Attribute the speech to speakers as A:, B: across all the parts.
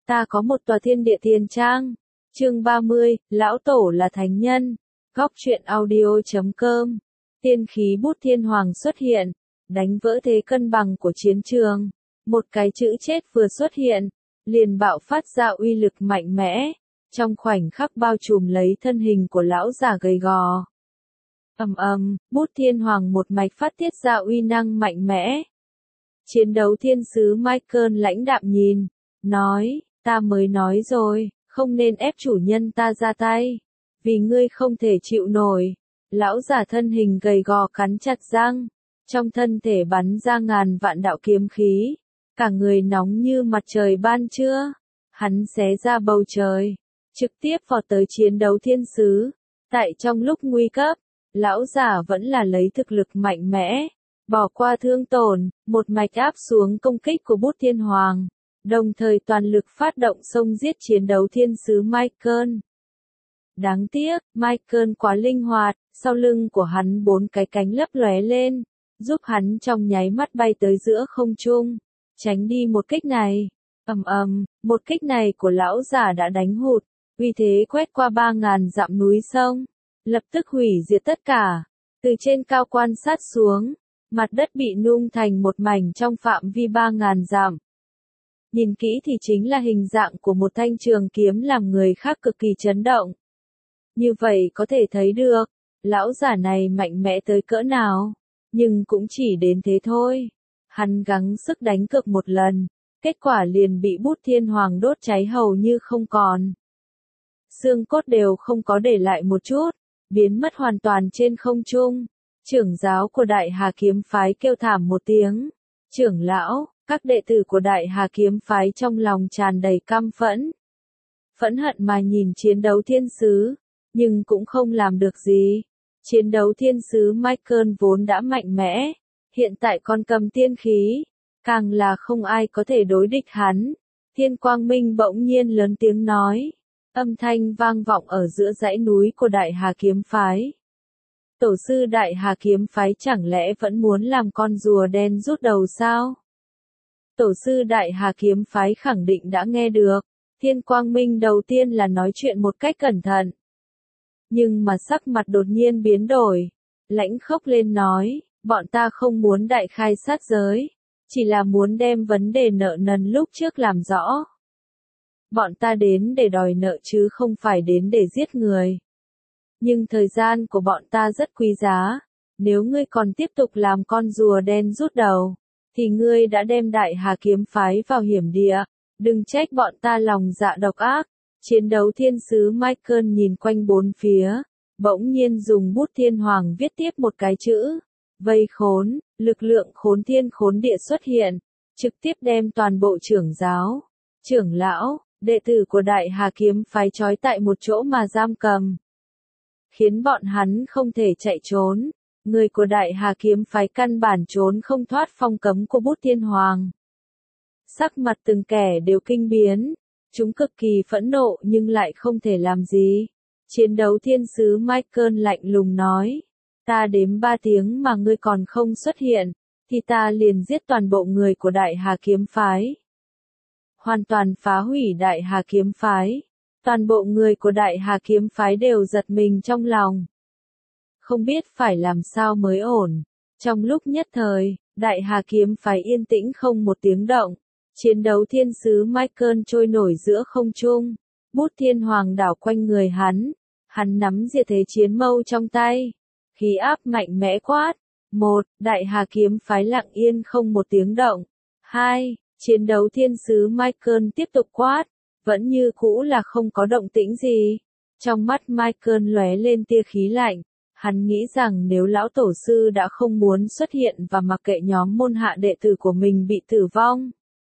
A: Ta có một tòa thiên địa tiền trang. Chương 30, Lão Tổ là Thánh Nhân. Góc truyện audio.com. Tiên khí bút thiên hoàng xuất hiện, đánh vỡ thế cân bằng của chiến trường. Một cái chữ chết vừa xuất hiện, liền bạo phát ra uy lực mạnh mẽ, trong khoảnh khắc bao trùm lấy thân hình của lão già gầy gò. Bút thiên hoàng một mạch phát tiết ra uy năng mạnh mẽ. Chiến đấu thiên sứ Michael lãnh đạm nhìn, nói, ta mới nói rồi, không nên ép chủ nhân ta ra tay, vì ngươi không thể chịu nổi. Lão già thân hình gầy gò cắn chặt răng, trong thân thể bắn ra ngàn vạn đạo kiếm khí, cả người nóng như mặt trời ban trưa. Hắn xé ra bầu trời, trực tiếp vọt tới chiến đấu thiên sứ. Tại trong lúc nguy cấp, lão già vẫn là lấy thực lực mạnh mẽ, bỏ qua thương tổn, một mạch áp xuống công kích của bút thiên hoàng, đồng thời toàn lực phát động xông giết chiến đấu thiên sứ Michael. Đáng tiếc, Michael quá linh hoạt, sau lưng của hắn 4 cái cánh lấp lóe lên, giúp hắn trong nháy mắt bay tới giữa không trung, tránh đi một kích này. Một kích này của lão già đã đánh hụt, uy thế quét qua 3.000 dặm núi sông, lập tức hủy diệt tất cả. Từ trên cao quan sát xuống, mặt đất bị nung thành một mảnh trong phạm vi 3.000 dặm. Nhìn kỹ thì chính là hình dạng của một thanh trường kiếm làm người khác cực kỳ chấn động. Như vậy có thể thấy được, lão già này mạnh mẽ tới cỡ nào, nhưng cũng chỉ đến thế thôi. Hắn gắng sức đánh cược một lần, kết quả liền bị bút thiên hoàng đốt cháy hầu như không còn. Xương cốt đều không có để lại một chút, biến mất hoàn toàn trên không trung. Trưởng giáo của Đại Hà Kiếm Phái kêu thảm một tiếng. Trưởng lão, các đệ tử của Đại Hà Kiếm Phái trong lòng tràn đầy căm phẫn. Phẫn hận mà nhìn chiến đấu thiên sứ, nhưng cũng không làm được gì. Chiến đấu thiên sứ Michael vốn đã mạnh mẽ, hiện tại còn cầm tiên khí, càng là không ai có thể đối địch hắn. Thiên Quang Minh bỗng nhiên lớn tiếng nói, âm thanh vang vọng ở giữa dãy núi của Đại Hà Kiếm Phái. Tổ sư Đại Hà Kiếm Phái chẳng lẽ vẫn muốn làm con rùa đen rút đầu sao? Tổ sư Đại Hà Kiếm Phái khẳng định đã nghe được. Thiên Quang Minh đầu tiên là nói chuyện một cách cẩn thận, nhưng mà sắc mặt đột nhiên biến đổi, lãnh khốc lên nói, bọn ta không muốn đại khai sát giới, chỉ là muốn đem vấn đề nợ nần lúc trước làm rõ. Bọn ta đến để đòi nợ chứ không phải đến để giết người. Nhưng thời gian của bọn ta rất quý giá, nếu ngươi còn tiếp tục làm con rùa đen rút đầu, thì ngươi đã đem Đại Hà Kiếm Phái vào hiểm địa, đừng trách bọn ta lòng dạ độc ác. Chiến đấu thiên sứ Michael nhìn quanh bốn phía, bỗng nhiên dùng bút thiên hoàng viết tiếp một cái chữ, vây khốn. Lực lượng khốn thiên khốn địa xuất hiện, trực tiếp đem toàn bộ trưởng giáo, trưởng lão, đệ tử của Đại Hà Kiếm Phái trói tại một chỗ mà giam cầm, khiến bọn hắn không thể chạy trốn. Người của Đại Hà Kiếm Phái căn bản trốn không thoát phong cấm của bút thiên hoàng. Sắc mặt từng kẻ đều kinh biến, chúng cực kỳ phẫn nộ nhưng lại không thể làm gì. Chiến đấu thiên sứ Michael lạnh lùng nói, ta đếm 3 tiếng mà ngươi còn không xuất hiện, thì ta liền giết toàn bộ người của Đại Hà Kiếm Phái. Hoàn toàn phá hủy Đại Hà Kiếm Phái. Toàn bộ người của Đại Hà Kiếm Phái đều giật mình trong lòng, không biết phải làm sao mới ổn. Trong lúc nhất thời, Đại Hà Kiếm Phái yên tĩnh không một tiếng động. Chiến đấu thiên sứ Michael trôi nổi giữa không trung, bút thiên hoàng đảo quanh người hắn nắm diệt thế chiến mâu trong tay, khí áp mạnh mẽ quát. 1. Đại Hà Kiếm Phái lặng yên không một tiếng động. 2. Chiến đấu thiên sứ Michael tiếp tục quát, vẫn như cũ là không có động tĩnh gì. Trong mắt Michael lóe lên tia khí lạnh, hắn nghĩ rằng nếu lão tổ sư đã không muốn xuất hiện và mặc kệ nhóm môn hạ đệ tử của mình bị tử vong,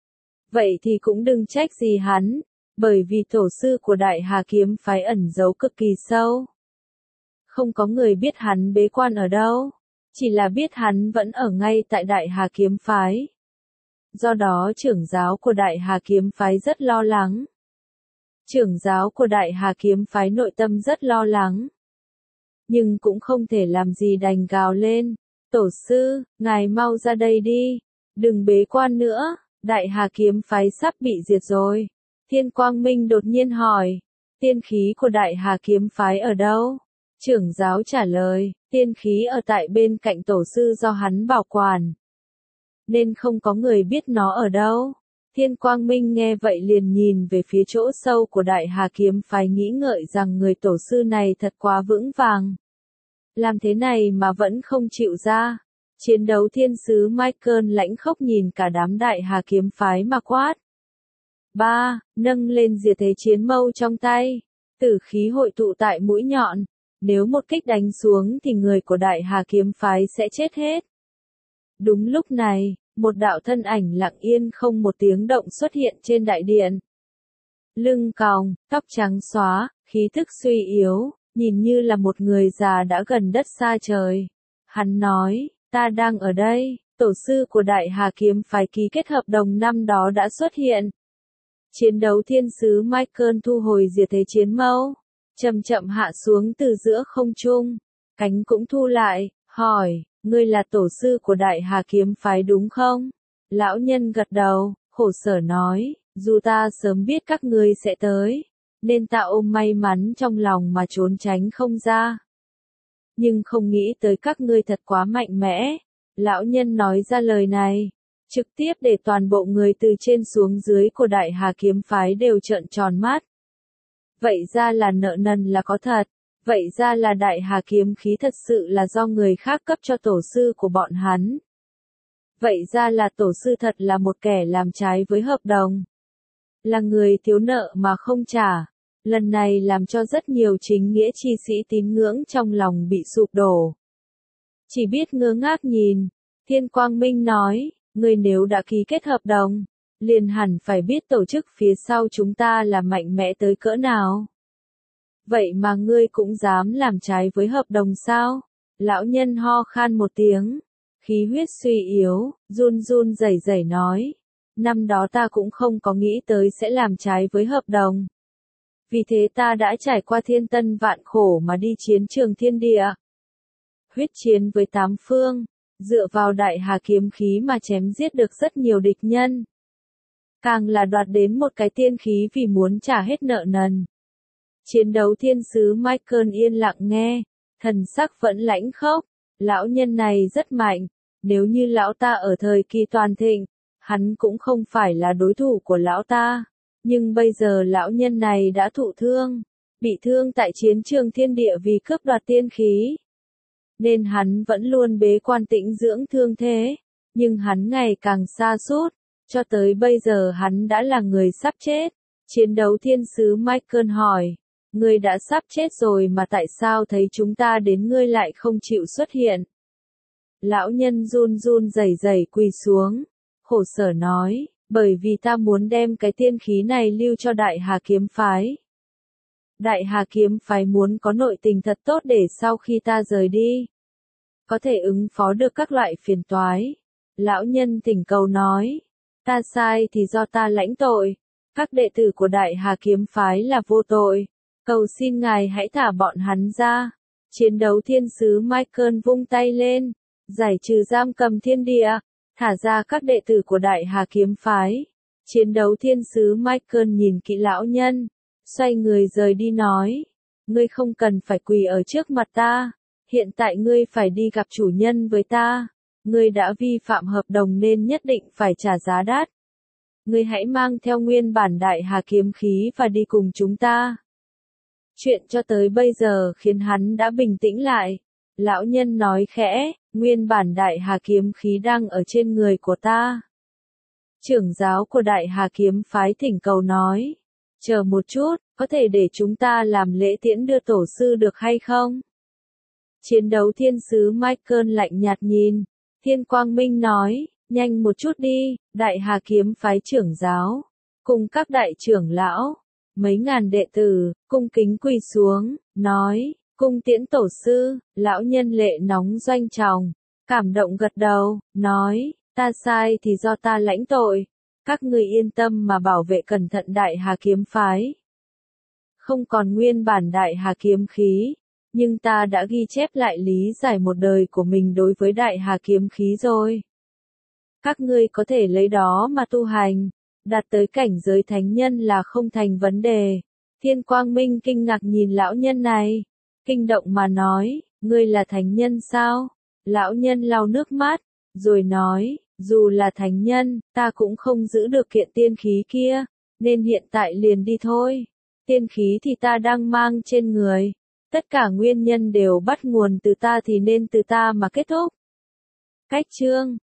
A: vậy thì cũng đừng trách gì hắn, bởi vì tổ sư của Đại Hà Kiếm Phái ẩn giấu cực kỳ sâu. Không có người biết hắn bế quan ở đâu, chỉ là biết hắn vẫn ở ngay tại Đại Hà Kiếm Phái. Do đó trưởng giáo của Đại Hà Kiếm Phái rất lo lắng. Trưởng giáo của Đại Hà Kiếm Phái nội tâm rất lo lắng, nhưng cũng không thể làm gì đành gào lên, tổ sư, ngài mau ra đây đi, đừng bế quan nữa. Đại Hà Kiếm Phái sắp bị diệt rồi. Thiên Quang Minh đột nhiên hỏi, tiên khí của Đại Hà kiếm phái ở đâu? Trưởng giáo trả lời, tiên khí ở tại bên cạnh tổ sư do hắn bảo quản, nên không có người biết nó ở đâu. Thiên Quang Minh nghe vậy liền nhìn về phía chỗ sâu của Đại Hà kiếm phái, nghĩ ngợi rằng người tổ sư này thật quá vững vàng. Làm thế này mà vẫn không chịu ra. Chiến đấu thiên sứ Michael lãnh khốc nhìn cả đám Đại Hà kiếm phái mà quát. Nâng lên diệt thế chiến mâu trong tay. Tử khí hội tụ tại mũi nhọn. Nếu một kích đánh xuống thì người của Đại Hà kiếm phái sẽ chết hết. Đúng lúc này, một đạo thân ảnh lặng yên không một tiếng động xuất hiện trên đại điện. Lưng còng, tóc trắng xóa, khí thức suy yếu, nhìn như là một người già đã gần đất xa trời. Hắn nói, ta đang ở đây, tổ sư của Đại Hà kiếm phái ký kết hợp đồng năm đó đã xuất hiện. Chiến đấu thiên sứ Michael thu hồi diệt thế chiến mâu, chậm chậm hạ xuống từ giữa không trung, cánh cũng thu lại, hỏi, ngươi là tổ sư của Đại Hà kiếm phái đúng không? Lão nhân gật đầu, khổ sở nói, dù ta sớm biết các ngươi sẽ tới, nên ta ôm may mắn trong lòng mà trốn tránh không ra. Nhưng không nghĩ tới các ngươi thật quá mạnh mẽ. Lão nhân nói ra lời này, trực tiếp để toàn bộ người từ trên xuống dưới của Đại Hà kiếm phái đều trợn tròn mắt. Vậy ra là nợ nần là có thật. Vậy ra là Đại Hà kiếm khí thật sự là do người khác cấp cho tổ sư của bọn hắn. Vậy ra là tổ sư thật là một kẻ làm trái với hợp đồng. Là người thiếu nợ mà không trả. Lần này làm cho rất nhiều chính nghĩa chi sĩ tín ngưỡng trong lòng bị sụp đổ. Chỉ biết ngơ ngác nhìn. Thiên Quang Minh nói, ngươi nếu đã ký kết hợp đồng, liền hẳn phải biết tổ chức phía sau chúng ta là mạnh mẽ tới cỡ nào. Vậy mà ngươi cũng dám làm trái với hợp đồng sao? Lão nhân ho khan một tiếng, khí huyết suy yếu, run run rẩy rẩy nói. Năm đó ta cũng không có nghĩ tới sẽ làm trái với hợp đồng. Vì thế ta đã trải qua thiên tân vạn khổ mà đi chiến trường thiên địa. Huyết chiến với tám phương, dựa vào Đại Hà kiếm khí mà chém giết được rất nhiều địch nhân. Càng là đoạt đến một cái tiên khí vì muốn trả hết nợ nần. Chiến đấu thiên sứ Michael yên lặng nghe, thần sắc vẫn lãnh khốc. Lão nhân này rất mạnh, nếu như lão ta ở thời kỳ toàn thịnh, hắn cũng không phải là đối thủ của lão ta. Nhưng bây giờ lão nhân này đã thụ thương, bị thương tại chiến trường thiên địa vì cướp đoạt tiên khí. Nên hắn vẫn luôn bế quan tĩnh dưỡng thương thế, nhưng hắn ngày càng sa sút, cho tới bây giờ hắn đã là người sắp chết. Chiến đấu thiên sứ Michael hỏi, ngươi đã sắp chết rồi mà tại sao thấy chúng ta đến ngươi lại không chịu xuất hiện? Lão nhân run run rẩy rẩy quỳ xuống, khổ sở nói, bởi vì ta muốn đem cái tiên khí này lưu cho Đại Hà kiếm phái. Đại Hà kiếm phái muốn có nội tình thật tốt để sau khi ta rời đi, có thể ứng phó được các loại phiền toái. Lão nhân thỉnh cầu nói, ta sai thì do ta lãnh tội, các đệ tử của Đại Hà kiếm phái là vô tội, cầu xin ngài hãy thả bọn hắn ra. Chiến đấu thiên sứ Michael vung tay lên, giải trừ giam cầm thiên địa, thả ra các đệ tử của Đại Hà kiếm phái. Chiến đấu thiên sứ Michael nhìn kỹ lão nhân, xoay người rời đi nói, ngươi không cần phải quỳ ở trước mặt ta, hiện tại ngươi phải đi gặp chủ nhân với ta, ngươi đã vi phạm hợp đồng nên nhất định phải trả giá đắt. Ngươi hãy mang theo nguyên bản Đại Hà kiếm khí và đi cùng chúng ta. Chuyện cho tới bây giờ khiến hắn đã bình tĩnh lại. Lão nhân nói khẽ, nguyên bản Đại Hà kiếm khí đang ở trên người của ta. Trưởng giáo của Đại Hà kiếm phái thỉnh cầu nói, chờ một chút, có thể để chúng ta làm lễ tiễn đưa tổ sư được hay không? Chiến đấu thiên sứ Michael lạnh nhạt nhìn, Thiên Quang Minh nói, nhanh một chút đi, Đại Hà kiếm phái trưởng giáo, cùng các đại trưởng lão, mấy ngàn đệ tử, cung kính quỳ xuống, nói, cung tiễn tổ sư. Lão nhân lệ nóng doanh tròng, cảm động gật đầu, nói, ta sai thì do ta lãnh tội, các ngươi yên tâm mà bảo vệ cẩn thận Đại Hà kiếm phái. Không còn nguyên bản Đại Hà kiếm khí, nhưng ta đã ghi chép lại lý giải một đời của mình đối với Đại Hà kiếm khí rồi. Các ngươi có thể lấy đó mà tu hành. đạt tới cảnh giới thánh nhân là không thành vấn đề. Thiên Quang Minh kinh ngạc nhìn lão nhân này, kinh động mà nói, ngươi là thánh nhân sao? Lão nhân lau nước mắt, rồi nói, dù là thánh nhân, ta cũng không giữ được kiện tiên khí kia, nên hiện tại liền đi thôi. Tiên khí thì ta đang mang trên người. Tất cả nguyên nhân đều bắt nguồn từ ta thì nên từ ta mà kết thúc. Cách chương